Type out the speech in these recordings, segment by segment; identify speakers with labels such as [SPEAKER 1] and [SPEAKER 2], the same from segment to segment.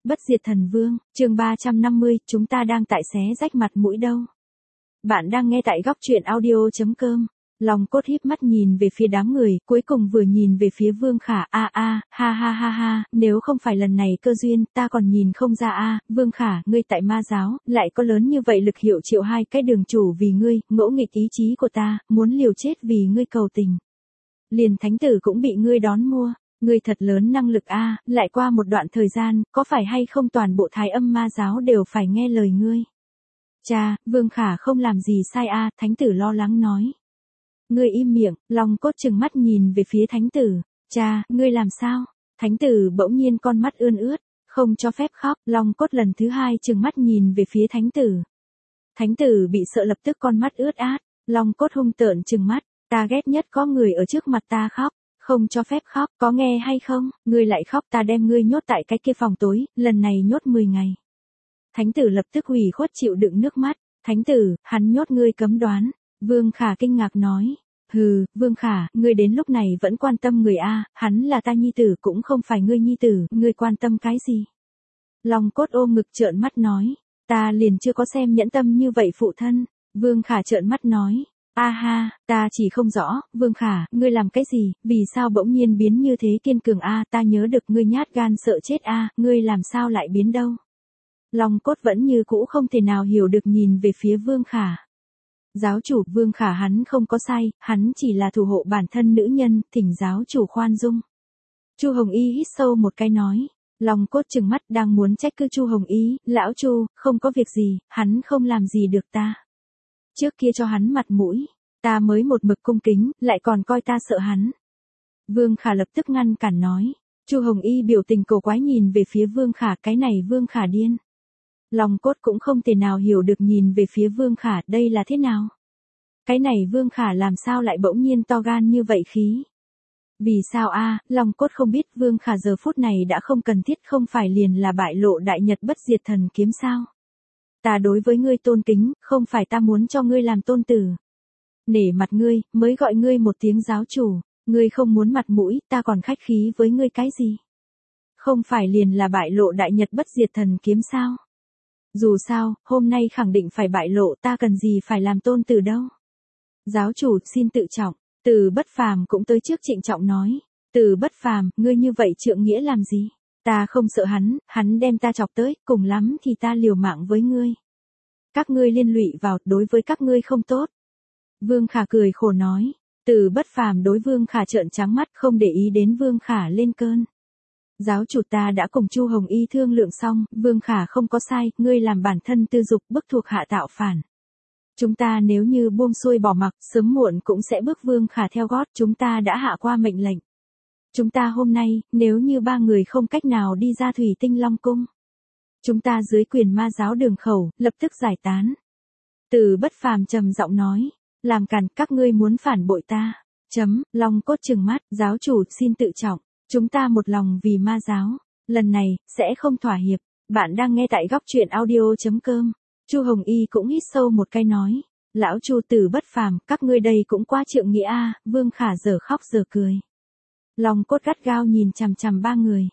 [SPEAKER 1] Bất diệt thần vương, chương 350, chúng ta đang tại xé rách mặt mũi đâu. Bạn đang nghe tại góc truyện audio.com. Long cốt híp mắt nhìn về phía đám người, cuối cùng vừa nhìn về phía Vương Khả, ha ha, nếu không phải lần này cơ duyên, ta còn nhìn không ra Vương Khả, ngươi tại ma giáo, lại có lớn như vậy lực hiệu triệu hai cái đường chủ vì ngươi, ngỗ nghịch ý chí của ta, muốn liều chết vì ngươi cầu tình. Liền thánh tử cũng bị ngươi đón mua. Ngươi thật lớn năng lực lại qua một đoạn thời gian, có phải hay không toàn bộ Thái Âm ma giáo đều phải nghe lời ngươi. Cha, Vương Khả không làm gì sai thánh tử lo lắng nói. Ngươi im miệng, Long cốt trừng mắt nhìn về phía thánh tử. Cha, ngươi làm sao? Thánh tử bỗng nhiên con mắt ươn ướt, không cho phép khóc, Long cốt lần thứ hai trừng mắt nhìn về phía thánh tử. Thánh tử bị sợ lập tức con mắt ướt át, Long cốt hung tợn trừng mắt, ta ghét nhất có người ở trước mặt ta khóc. Không cho phép khóc, có nghe hay không, ngươi lại khóc ta đem ngươi nhốt tại cái kia phòng tối, lần này nhốt 10 ngày. Thánh tử lập tức ủy khuất chịu đựng nước mắt, thánh tử, hắn nhốt ngươi cấm đoán. Vương Khả kinh ngạc nói, Vương Khả, ngươi đến lúc này vẫn quan tâm người hắn là ta nhi tử cũng không phải ngươi nhi tử, ngươi quan tâm cái gì. Long cốt ôm ngực trợn mắt nói, ta liền chưa có xem nhẫn tâm như vậy phụ thân. Vương Khả trợn mắt nói. Ta chỉ không rõ, Vương Khả, ngươi làm cái gì, vì sao bỗng nhiên biến như thế kiên cường ta nhớ được ngươi nhát gan sợ chết ngươi làm sao lại biến đâu. Long cốt vẫn như cũ không thể nào hiểu được nhìn về phía Vương Khả. Giáo chủ, Vương Khả hắn không có sai, hắn chỉ là thủ hộ bản thân nữ nhân, thỉnh giáo chủ khoan dung. Chu Hồng Y hít sâu một cái nói. Long cốt trừng mắt đang muốn trách cứ Chu Hồng Y, lão Chu, không có việc gì, hắn không làm gì được ta. Trước kia cho hắn mặt mũi, ta mới một mực cung kính, lại còn coi ta sợ hắn. Vương Khả lập tức ngăn cản nói. Chu Hồng Y biểu tình cổ quái nhìn về phía Vương Khả, cái này Vương Khả điên. Long cốt cũng không thể nào hiểu được nhìn về phía Vương Khả, đây là thế nào? Cái này Vương Khả làm sao lại bỗng nhiên to gan như vậy khí? Vì sao Long cốt không biết Vương Khả giờ phút này đã không cần thiết không phải liền là bại lộ đại nhật bất diệt thần kiếm sao? Ta đối với ngươi tôn kính, không phải ta muốn cho ngươi làm tôn tử. Nể mặt ngươi, mới gọi ngươi một tiếng giáo chủ, ngươi không muốn mặt mũi, ta còn khách khí với ngươi cái gì? Không phải liền là bại lộ đại nhật bất diệt thần kiếm sao? Dù sao, hôm nay khẳng định phải bại lộ, ta cần gì phải làm tôn tử đâu. Giáo chủ, xin tự trọng, Từ Bất Phàm cũng tới trước trịnh trọng nói. Từ Bất Phàm, ngươi như vậy trượng nghĩa làm gì? Ta không sợ hắn đem ta chọc tới, cùng lắm thì ta liều mạng với ngươi. Các ngươi liên lụy vào, đối với các ngươi không tốt. Vương Khả cười khổ nói. Từ Bất Phàm đối Vương Khả trợn trắng mắt không để ý đến Vương Khả lên cơn. Giáo chủ, ta đã cùng Chu Hồng Y thương lượng xong, Vương Khả không có sai, ngươi làm bản thân tư dục bức thuộc hạ tạo phản. Chúng ta nếu như buông xuôi bỏ mặc, sớm muộn cũng sẽ bước Vương Khả theo gót, chúng ta đã hạ qua mệnh lệnh. Chúng ta hôm nay, nếu như 3 người không cách nào đi ra Thủy Tinh Long Cung, chúng ta dưới quyền ma giáo đường khẩu, lập tức giải tán. Từ Bất Phàm trầm giọng nói, làm càn, các ngươi muốn phản bội ta. Long cốt trừng mắt, giáo chủ, xin tự trọng, chúng ta một lòng vì ma giáo, lần này, sẽ không thỏa hiệp. Bạn đang nghe tại góc truyện audio.com. Chu Hồng Y cũng hít sâu một cái nói, lão Chu, Từ Bất Phàm, các ngươi đây cũng quá trượng nghĩa Vương Khả giờ khóc giờ cười. Long cốt gắt gao nhìn chằm chằm 3 người.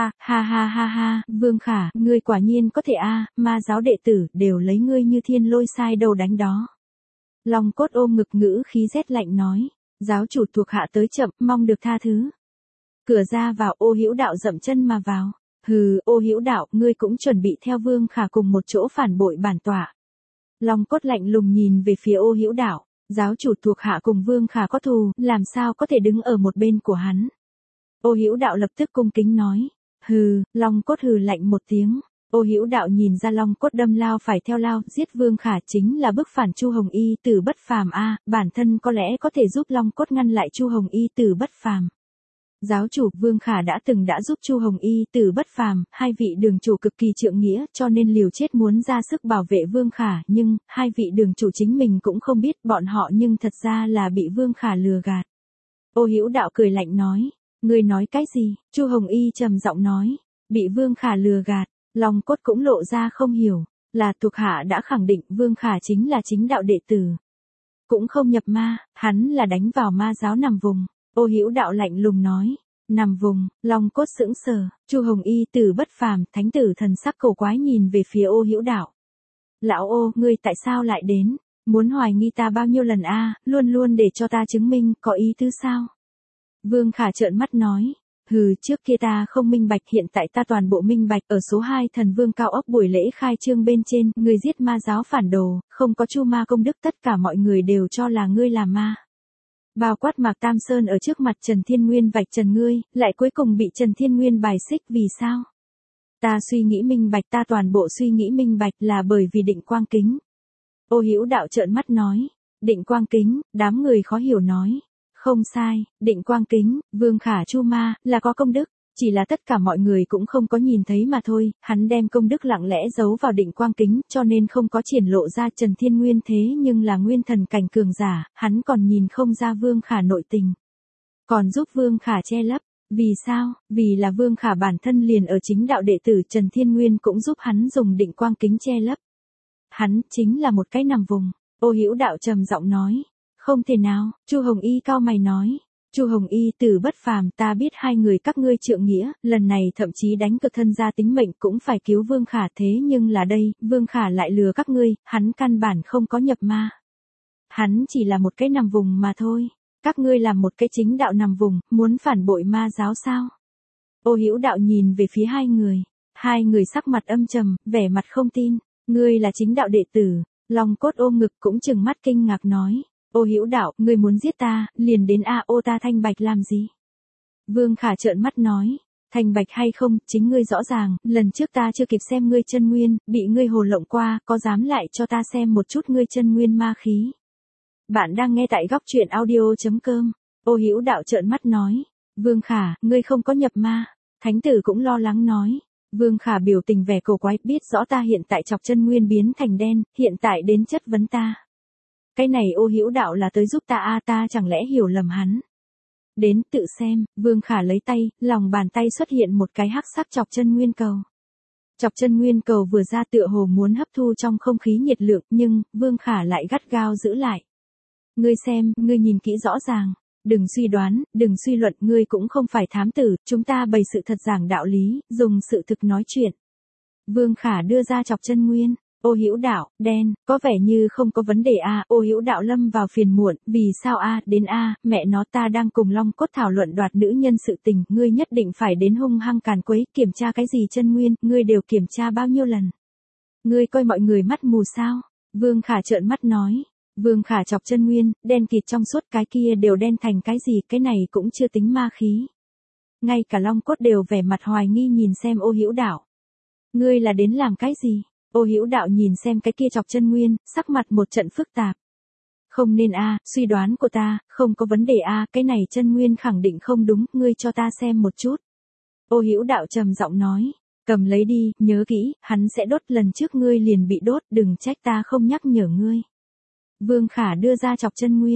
[SPEAKER 1] Ha, Vương Khả, ngươi quả nhiên có thể ma giáo đệ tử đều lấy ngươi như thiên lôi sai đầu đánh đó. Long cốt ôm ngực ngữ khí rét lạnh nói, giáo chủ thuộc hạ tới chậm, mong được tha thứ. Cửa ra vào, Ô Hữu Đạo dậm chân mà vào. Ô Hữu Đạo, ngươi cũng chuẩn bị theo Vương Khả cùng một chỗ phản bội bản tọa. Long cốt lạnh lùng nhìn về phía Ô Hữu Đạo, giáo chủ thuộc hạ cùng Vương Khả có thù, làm sao có thể đứng ở một bên của hắn. Ô Hữu Đạo lập tức cung kính nói. Long cốt lạnh một tiếng. Ô Hữu Đạo nhìn ra Long cốt đâm lao phải theo lao, giết Vương Khả chính là bức phản Chu Hồng Y. Từ Bất Phàm bản thân có lẽ có thể giúp Long cốt ngăn lại Chu Hồng Y. Từ Bất Phàm. Giáo chủ, Vương Khả đã giúp Chu Hồng Y. Từ Bất Phàm, hai vị đường chủ cực kỳ trượng nghĩa, cho nên liều chết muốn ra sức bảo vệ Vương Khả, nhưng hai vị đường chủ chính mình cũng không biết, bọn họ nhưng thật ra là bị Vương Khả lừa gạt. Ô Hữu Đạo cười lạnh nói, ngươi nói cái gì? Chu Hồng Y trầm giọng nói, bị Vương Khả lừa gạt. Long cốt cũng lộ ra không hiểu, là thuộc hạ đã khẳng định Vương Khả chính là chính đạo đệ tử, cũng không nhập ma, hắn là đánh vào ma giáo nằm vùng. Ô Hữu Đạo lạnh lùng nói, Nằm vùng, Long Cốt sững sờ, Chu Hồng Y Tử bất phàm, thánh tử thần sắc cổ quái nhìn về phía Ô Hữu Đạo. Lão Ô, ngươi tại sao lại đến? Muốn hoài nghi ta bao nhiêu lần a, luôn luôn để cho ta chứng minh, có ý tứ sao? Vương Khả trợn mắt nói. Hừ, trước kia ta không minh bạch, hiện tại ta toàn bộ minh bạch. Ở số 2 thần vương cao ốc buổi lễ khai trương bên trên, người giết ma giáo phản đồ, không có Chu ma công đức, tất cả mọi người đều cho là ngươi là ma. Bao quát Mạc Tam Sơn ở trước mặt Trần Thiên Nguyên vạch trần ngươi, lại cuối cùng bị Trần Thiên Nguyên bài xích, vì sao? Ta suy nghĩ minh bạch, ta toàn bộ suy nghĩ minh bạch là bởi vì Định Quang Kính. Ô Hữu Đạo trợn mắt nói. Định Quang Kính, đám người khó hiểu nói. Không sai, Định Quang Kính, Vương Khả Chu ma, là có công đức, chỉ là tất cả mọi người cũng không có nhìn thấy mà thôi, hắn đem công đức lặng lẽ giấu vào Định Quang Kính, cho nên không có triển lộ ra. Trần Thiên Nguyên thế nhưng là nguyên thần cảnh cường giả, hắn còn nhìn không ra Vương Khả nội tình. Còn giúp Vương Khả che lấp, vì sao? Vì là Vương Khả bản thân liền ở chính đạo đệ tử, Trần Thiên Nguyên cũng giúp hắn dùng Định Quang Kính che lấp. Hắn chính là một cái nằm vùng. Ô Hữu Đạo trầm giọng nói. Không thể nào, Chu Hồng Y cao mày nói. Chu Hồng Y Tử bất phàm, ta biết hai người các ngươi trượng nghĩa, lần này thậm chí đánh cực thân ra tính mệnh cũng phải cứu Vương Khả, thế nhưng là đây, Vương Khả lại lừa các ngươi, hắn căn bản không có nhập ma. Hắn chỉ là một cái nằm vùng mà thôi. Các ngươi làm một cái chính đạo nằm vùng, muốn phản bội ma giáo sao? Ô Hữu Đạo nhìn về phía hai người sắc mặt âm trầm, vẻ mặt không tin. Ngươi là chính đạo đệ tử. Long Cốt ôm ngực cũng trừng mắt kinh ngạc nói. Ô Hữu Đạo, ngươi muốn giết ta, liền đến ô ta thanh bạch làm gì? Vương Khả trợn mắt nói. Thanh bạch hay không, chính ngươi rõ ràng, lần trước ta chưa kịp xem ngươi chân nguyên, bị ngươi hồ lộng qua, có dám lại cho ta xem một chút ngươi chân nguyên ma khí? Bạn đang nghe tại góc truyện audio.com. Ô Hữu Đạo trợn mắt nói. Vương Khả, ngươi không có nhập ma. Thánh tử cũng lo lắng nói. Vương Khả biểu tình vẻ cổ quái, biết rõ ta hiện tại chọc chân nguyên biến thành đen, hiện tại đến chất vấn ta. Cái này Ô Hữu Đạo là tới giúp ta ta chẳng lẽ hiểu lầm hắn. Đến tự xem, Vương Khả lấy tay, lòng bàn tay xuất hiện một cái hắc sắc chọc chân nguyên cầu. Chọc chân nguyên cầu vừa ra tựa hồ muốn hấp thu trong không khí nhiệt lượng, nhưng Vương Khả lại gắt gao giữ lại. Ngươi xem, ngươi nhìn kỹ rõ ràng. Đừng suy đoán, đừng suy luận, ngươi cũng không phải thám tử, chúng ta bày sự thật giảng đạo lý, dùng sự thực nói chuyện. Vương Khả đưa ra chọc chân nguyên. Ô Hữu Đạo, đen, có vẻ như không có vấn đề Ô Hữu Đạo lâm vào phiền muộn, vì sao đến mẹ nó, ta đang cùng Long Cốt thảo luận đoạt nữ nhân sự tình, ngươi nhất định phải đến hung hăng càn quấy, kiểm tra cái gì chân nguyên, ngươi đều kiểm tra bao nhiêu lần. Ngươi coi mọi người mắt mù sao? Vương Khả trợn mắt nói. Vương Khả chọc chân nguyên, đen kịt trong suốt, cái kia đều đen thành cái gì, cái này cũng chưa tính ma khí. Ngay cả Long Cốt đều vẻ mặt hoài nghi nhìn xem Ô Hữu Đạo. Ngươi là đến làm cái gì? Ô Hữu Đạo nhìn xem cái kia chọc chân nguyên, sắc mặt một trận phức tạp. Không nên suy đoán của ta, không có vấn đề cái này chân nguyên khẳng định không đúng, ngươi cho ta xem một chút. Ô Hữu Đạo trầm giọng nói, cầm lấy đi, nhớ kỹ, hắn sẽ đốt, lần trước ngươi liền bị đốt, đừng trách ta không nhắc nhở ngươi. Vương Khả đưa ra chọc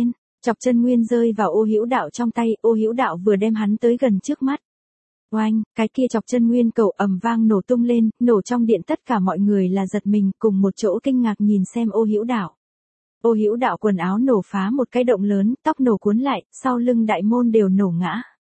[SPEAKER 1] chân nguyên rơi vào Ô Hữu Đạo trong tay, Ô Hữu Đạo vừa đem hắn tới gần trước mắt. Oanh, cái kia chọc chân nguyên cầu ầm vang nổ tung lên, nổ trong điện, tất cả mọi người là giật mình, cùng một chỗ kinh ngạc nhìn xem Ô Hữu Đạo. Ô Hữu Đạo quần áo nổ phá một cái động lớn, tóc nổ cuốn lại, sau lưng đại môn đều nổ ngã.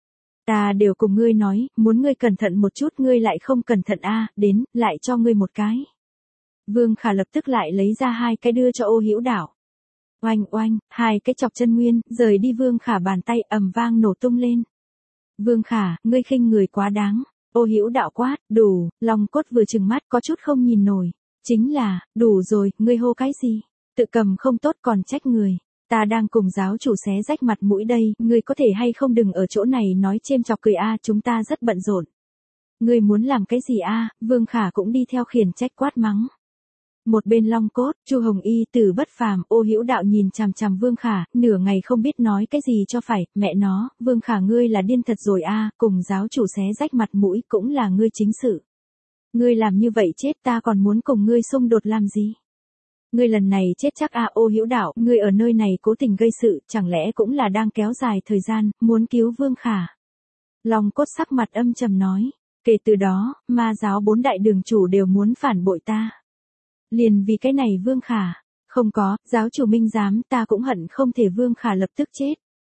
[SPEAKER 1] Ta đều cùng ngươi nói, muốn ngươi cẩn thận một chút, ngươi lại không cẩn thận đến, lại cho ngươi một cái. Vương Khả lập tức lại lấy ra hai cái đưa cho Ô Hữu Đạo. Oanh oanh, hai cái chọc chân nguyên, rời đi Vương Khả bàn tay, ầm vang nổ tung lên. Vương Khả, ngươi khinh người quá đáng. Ô Hữu Đạo quát, đủ, Long Cốt vừa trừng mắt có chút không nhìn nổi. Chính là, đủ rồi, ngươi hô cái gì? Tự cầm không tốt còn trách người. Ta đang cùng giáo chủ xé rách mặt mũi đây, ngươi có thể hay không đừng ở chỗ này nói chêm chọc cười chúng ta rất bận rộn. Ngươi muốn làm cái gì Vương Khả cũng đi theo khiển trách quát mắng. Một bên Long Cốt, Chu Hồng Y Tử bất phàm, Ô Hữu Đạo nhìn chằm chằm Vương Khả, nửa ngày không biết nói cái gì cho phải, mẹ nó, Vương Khả ngươi là điên thật rồi cùng giáo chủ xé rách mặt mũi cũng là ngươi chính sự. Ngươi làm như vậy chết, ta còn muốn cùng ngươi xung đột làm gì? Ngươi lần này chết chắc Ô Hữu Đạo, ngươi ở nơi này cố tình gây sự, chẳng lẽ cũng là đang kéo dài thời gian, muốn cứu Vương Khả? Long Cốt sắc mặt âm trầm nói, kể từ đó, ma giáo 4 đại đường chủ đều muốn phản bội ta. Liền vì cái này Vương Khả, không có, giáo chủ minh giám, ta cũng hận không thể Vương Khả lập tức chết.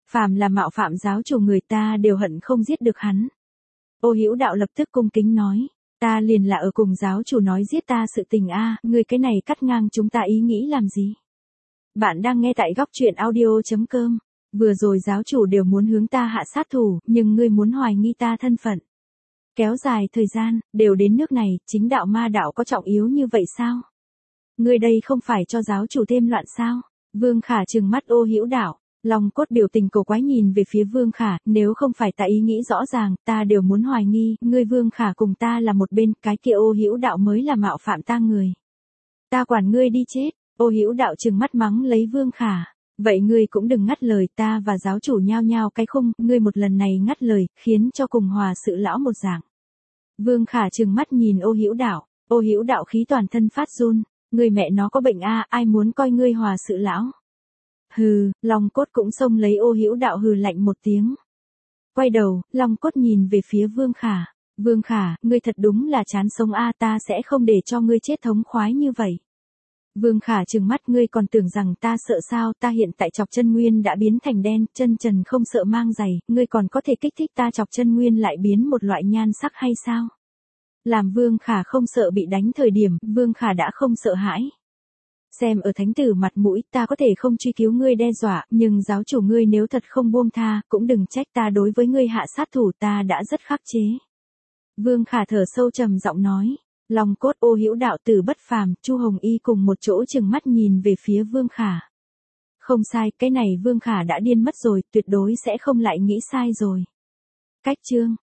[SPEAKER 1] Phàm là mạo phạm giáo chủ người ta đều hận không giết được hắn. Ô Hữu Đạo lập tức cung kính nói, ta liền là ở cùng giáo chủ nói giết ta sự tình a, ngươi cái này cắt ngang chúng ta ý nghĩ làm gì? Bạn đang nghe tại góc truyện audio.com. Vừa rồi giáo chủ đều muốn hướng ta hạ sát thủ, nhưng ngươi muốn hoài nghi ta thân phận. Kéo dài thời gian, đều đến nước này, chính đạo ma đạo có trọng yếu như vậy sao? Ngươi đây không phải cho giáo chủ thêm loạn sao? Vương Khả trừng mắt Ô Hữu Đạo, Long Cốt biểu tình cổ quái nhìn về phía Vương Khả, nếu không phải ta ý nghĩ rõ ràng, ta đều muốn hoài nghi, ngươi Vương Khả cùng ta là một bên, cái kia Ô Hữu Đạo mới là mạo phạm ta người. Ta quản ngươi đi chết. Ô Hữu Đạo trừng mắt mắng lấy Vương Khả. Vậy ngươi cũng đừng ngắt lời, ta và giáo chủ nhao nhao cái khung, ngươi một lần này ngắt lời, khiến cho cùng hòa sự lão một dạng. Vương Khả trừng mắt nhìn Ô Hữu Đạo, Ô Hữu Đạo khí toàn thân phát run, ngươi mẹ nó có bệnh a, ai muốn coi ngươi hòa sự lão. Hừ, Long Cốt cũng xông lấy Ô Hữu Đạo hừ lạnh một tiếng. Quay đầu, Long Cốt nhìn về phía Vương Khả. Vương Khả, ngươi thật đúng là chán sống a, ta sẽ không để cho ngươi chết thống khoái như vậy. Vương Khả trừng mắt, ngươi còn tưởng rằng ta sợ sao, ta hiện tại chọc chân nguyên đã biến thành đen, chân trần không sợ mang giày, ngươi còn có thể kích thích ta chọc chân nguyên lại biến một loại nhan sắc hay sao? Làm Vương Khả không sợ bị đánh thời điểm, Vương Khả đã không sợ hãi. Xem ở thánh tử mặt mũi, ta có thể không truy cứu ngươi đe dọa, nhưng giáo chủ ngươi nếu thật không buông tha, cũng đừng trách ta đối với ngươi hạ sát thủ, ta đã rất khắc chế. Vương Khả thở sâu trầm giọng nói. Long Cốt, Ô Hữu Đạo, Tử Bất Phàm, Chu Hồng Y cùng một chỗ trừng mắt nhìn về phía Vương Khả. Không sai, cái này Vương Khả đã điên mất rồi, tuyệt đối sẽ không lại nghĩ sai rồi. Cách chương